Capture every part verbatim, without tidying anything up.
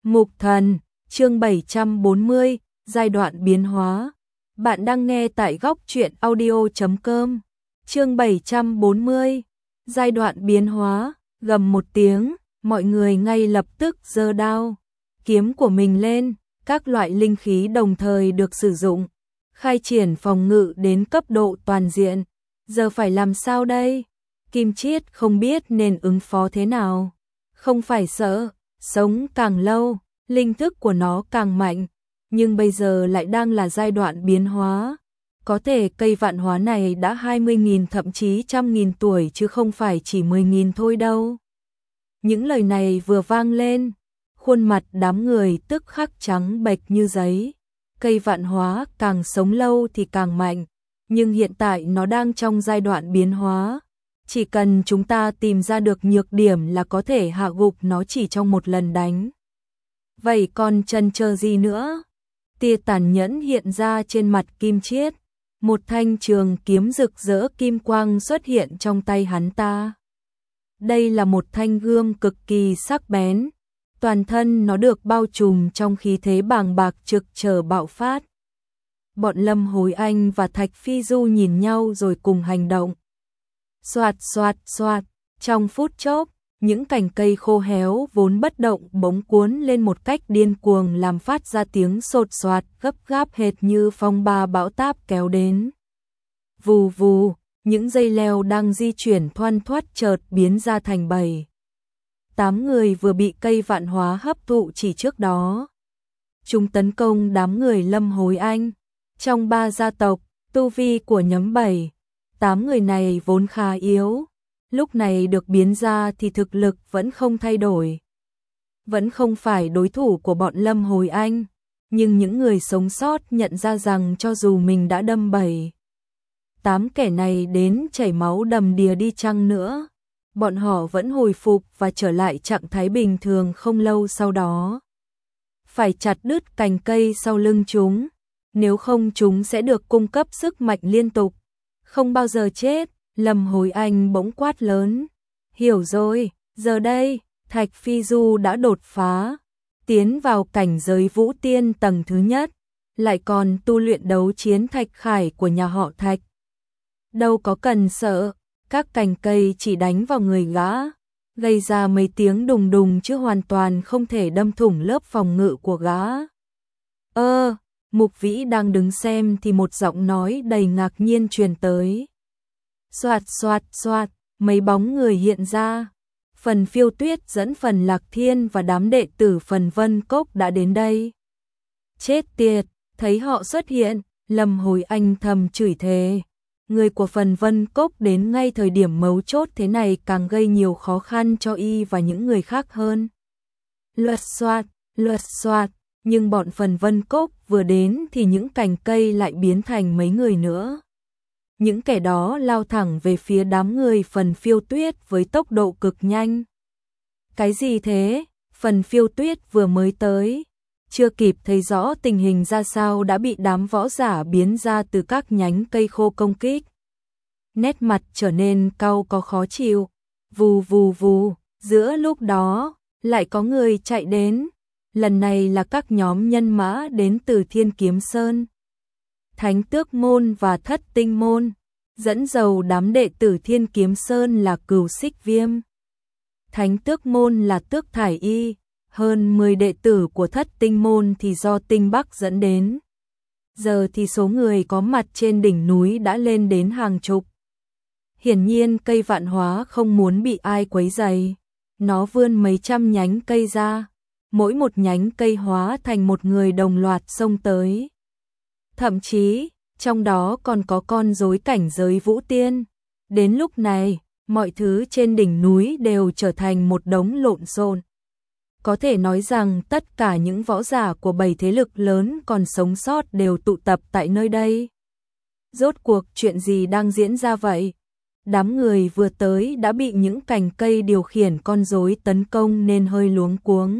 Mục Thần, chương bảy trăm bốn mươi, giai đoạn biến hóa. Bạn đang nghe tại góc truyện audio chấm com. Chương bảy trăm bốn mươi, giai đoạn biến hóa. Gầm một tiếng, mọi người ngay lập tức giơ đao, kiếm của mình lên, các loại linh khí đồng thời được sử dụng, khai triển phòng ngự đến cấp độ toàn diện. Giờ phải làm sao đây? Kim Chiết không biết nên ứng phó thế nào. Không phải sợ, sống càng lâu, linh thức của nó càng mạnh, nhưng bây giờ lại đang là giai đoạn biến hóa. Có thể cây vạn hóa này đã hai mươi nghìn thậm chí trăm nghìn tuổi chứ không phải chỉ mười nghìn thôi đâu. Những lời này vừa vang lên, khuôn mặt đám người tức khắc trắng bệch như giấy. Cây vạn hóa càng sống lâu thì càng mạnh, nhưng hiện tại nó đang trong giai đoạn biến hóa. Chỉ cần chúng ta tìm ra được nhược điểm là có thể hạ gục nó chỉ trong một lần đánh. Vậy còn chần chờ gì nữa? Tia tàn nhẫn hiện ra trên mặt Kim Chiết, một thanh trường kiếm rực rỡ kim quang xuất hiện trong tay hắn ta. Đây là một thanh gươm cực kỳ sắc bén, toàn thân nó được bao trùm trong khí thế bàng bạc trực chờ bạo phát. Bọn Lâm Hối Anh và Thạch Phi Du nhìn nhau rồi cùng hành động. Xoạt xoạt xoạt, trong phút chốc, những cành cây khô héo vốn bất động bỗng cuốn lên một cách điên cuồng làm phát ra tiếng sột soạt gấp gáp hệt như phong ba bão táp kéo đến. Vù vù, những dây leo đang di chuyển thoăn thoắt chợt biến ra thành bầy. Tám người vừa bị cây vạn hóa hấp thụ chỉ trước đó. Chúng tấn công đám người Lâm Hối Anh. Trong ba gia tộc, tu vi của nhóm bảy, tám người này vốn khá yếu. Lúc này được biến ra thì thực lực vẫn không thay đổi. Vẫn không phải đối thủ của bọn Lâm Hối Anh. Nhưng những người sống sót nhận ra rằng cho dù mình đã đâm bảy, tám kẻ này đến chảy máu đầm đìa đi chăng nữa, bọn họ vẫn hồi phục và trở lại trạng thái bình thường không lâu sau đó. Phải chặt đứt cành cây sau lưng chúng, nếu không chúng sẽ được cung cấp sức mạnh liên tục, không bao giờ chết. Lâm Hối Anh bỗng quát lớn. Hiểu rồi, giờ đây, Thạch Phi Du đã đột phá, tiến vào cảnh giới vũ tiên tầng thứ nhất, lại còn tu luyện đấu chiến thạch khải của nhà họ Thạch. Đâu có cần sợ, các cành cây chỉ đánh vào người gã, gây ra mấy tiếng đùng đùng chứ hoàn toàn không thể đâm thủng lớp phòng ngự của gã. Ơ, Mục Vĩ đang đứng xem thì một giọng nói đầy ngạc nhiên truyền tới. Xoạt xoạt xoạt, mấy bóng người hiện ra. Phần Phiêu Tuyết dẫn Phần Lạc Thiên và đám đệ tử Phần Vân Cốc đã đến đây. Chết tiệt, thấy họ xuất hiện, Lâm Hối Anh thầm chửi thề. Người của Phần Vân Cốc đến ngay thời điểm mấu chốt thế này càng gây nhiều khó khăn cho y và những người khác hơn. Luật xoạt, luật xoạt, nhưng bọn Phần Vân Cốc vừa đến thì những cành cây lại biến thành mấy người nữa. Những kẻ đó lao thẳng về phía đám người Phần Phiêu Tuyết với tốc độ cực nhanh. Cái gì thế? Phần Phiêu Tuyết vừa mới tới, chưa kịp thấy rõ tình hình ra sao đã bị đám võ giả biến ra từ các nhánh cây khô công kích. Nét mặt trở nên cau có khó chịu. Vù vù vù, giữa lúc đó, lại có người chạy đến. Lần này là các nhóm nhân mã đến từ Thiên Kiếm Sơn, Thánh Tước Môn và Thất Tinh Môn. Dẫn đầu đám đệ tử Thiên Kiếm Sơn là Cửu Xích Viêm, Thánh Tước Môn là Tước Thải Y, hơn mười đệ tử của Thất Tinh Môn thì do Tinh Bắc dẫn đến. Giờ thì số người có mặt trên đỉnh núi đã lên đến hàng chục. Hiển nhiên cây vạn hóa không muốn bị ai quấy rầy. Nó vươn mấy trăm nhánh cây ra, mỗi một nhánh cây hóa thành một người đồng loạt xông tới. Thậm chí, trong đó còn có con rối cảnh giới vũ tiên. Đến lúc này, mọi thứ trên đỉnh núi đều trở thành một đống lộn xộn. Có thể nói rằng tất cả những võ giả của bảy thế lực lớn còn sống sót đều tụ tập tại nơi đây. Rốt cuộc chuyện gì đang diễn ra vậy? Đám người vừa tới đã bị những cành cây điều khiển con rối tấn công nên hơi luống cuống.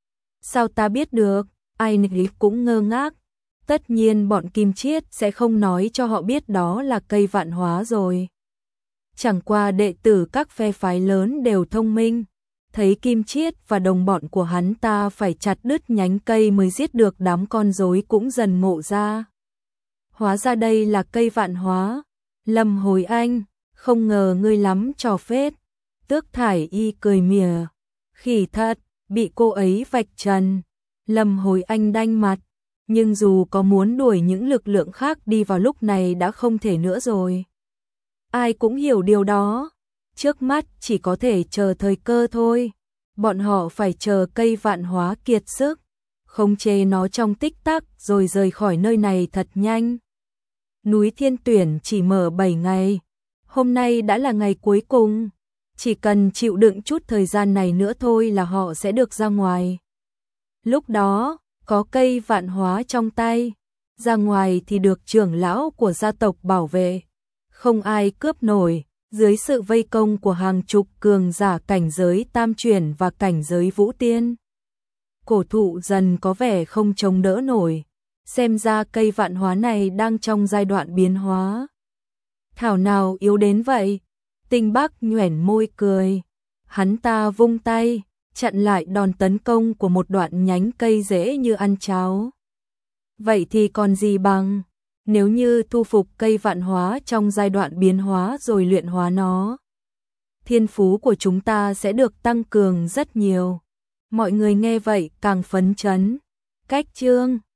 Sao ta biết được? Ai nấy cũng ngơ ngác. Tất nhiên bọn Kim Chiết sẽ không nói cho họ biết đó là cây vạn hóa rồi. Chẳng qua đệ tử các phe phái lớn đều thông minh, thấy Kim Chiết và đồng bọn của hắn ta phải chặt đứt nhánh cây mới giết được đám con rối cũng dần ngộ ra. Hóa ra đây là cây vạn hóa. Lâm Hối Anh, không ngờ ngươi lắm trò phết. Tước Thải Y cười mỉa. Khỉ thật, bị cô ấy vạch trần. Lâm Hối Anh đanh mặt, nhưng dù có muốn đuổi những lực lượng khác đi vào lúc này đã không thể nữa rồi. Ai cũng hiểu điều đó. Trước mắt chỉ có thể chờ thời cơ thôi. Bọn họ phải chờ cây vạn hóa kiệt sức, khống chế nó trong tích tắc rồi rời khỏi nơi này thật nhanh. Núi Thiên Tuyển chỉ mở bảy ngày. Hôm nay đã là ngày cuối cùng. Chỉ cần chịu đựng chút thời gian này nữa thôi là họ sẽ được ra ngoài. Lúc đó, có cây vạn hóa trong tay. Ra ngoài thì được trưởng lão của gia tộc bảo vệ. Không ai cướp nổi. Dưới sự vây công của hàng chục cường giả cảnh giới tam chuyển và cảnh giới vũ tiên, cổ thụ dần có vẻ không chống đỡ nổi. Xem ra cây vạn hóa này đang trong giai đoạn biến hóa. Thảo nào yếu đến vậy? Tinh Bắc nhoẻn môi cười. Hắn ta vung tay, chặn lại đòn tấn công của một đoạn nhánh cây dễ như ăn cháo. Vậy thì còn gì bằng, nếu như thu phục cây vạn hóa trong giai đoạn biến hóa rồi luyện hóa nó, thiên phú của chúng ta sẽ được tăng cường rất nhiều. Mọi người nghe vậy càng phấn chấn. Cách chương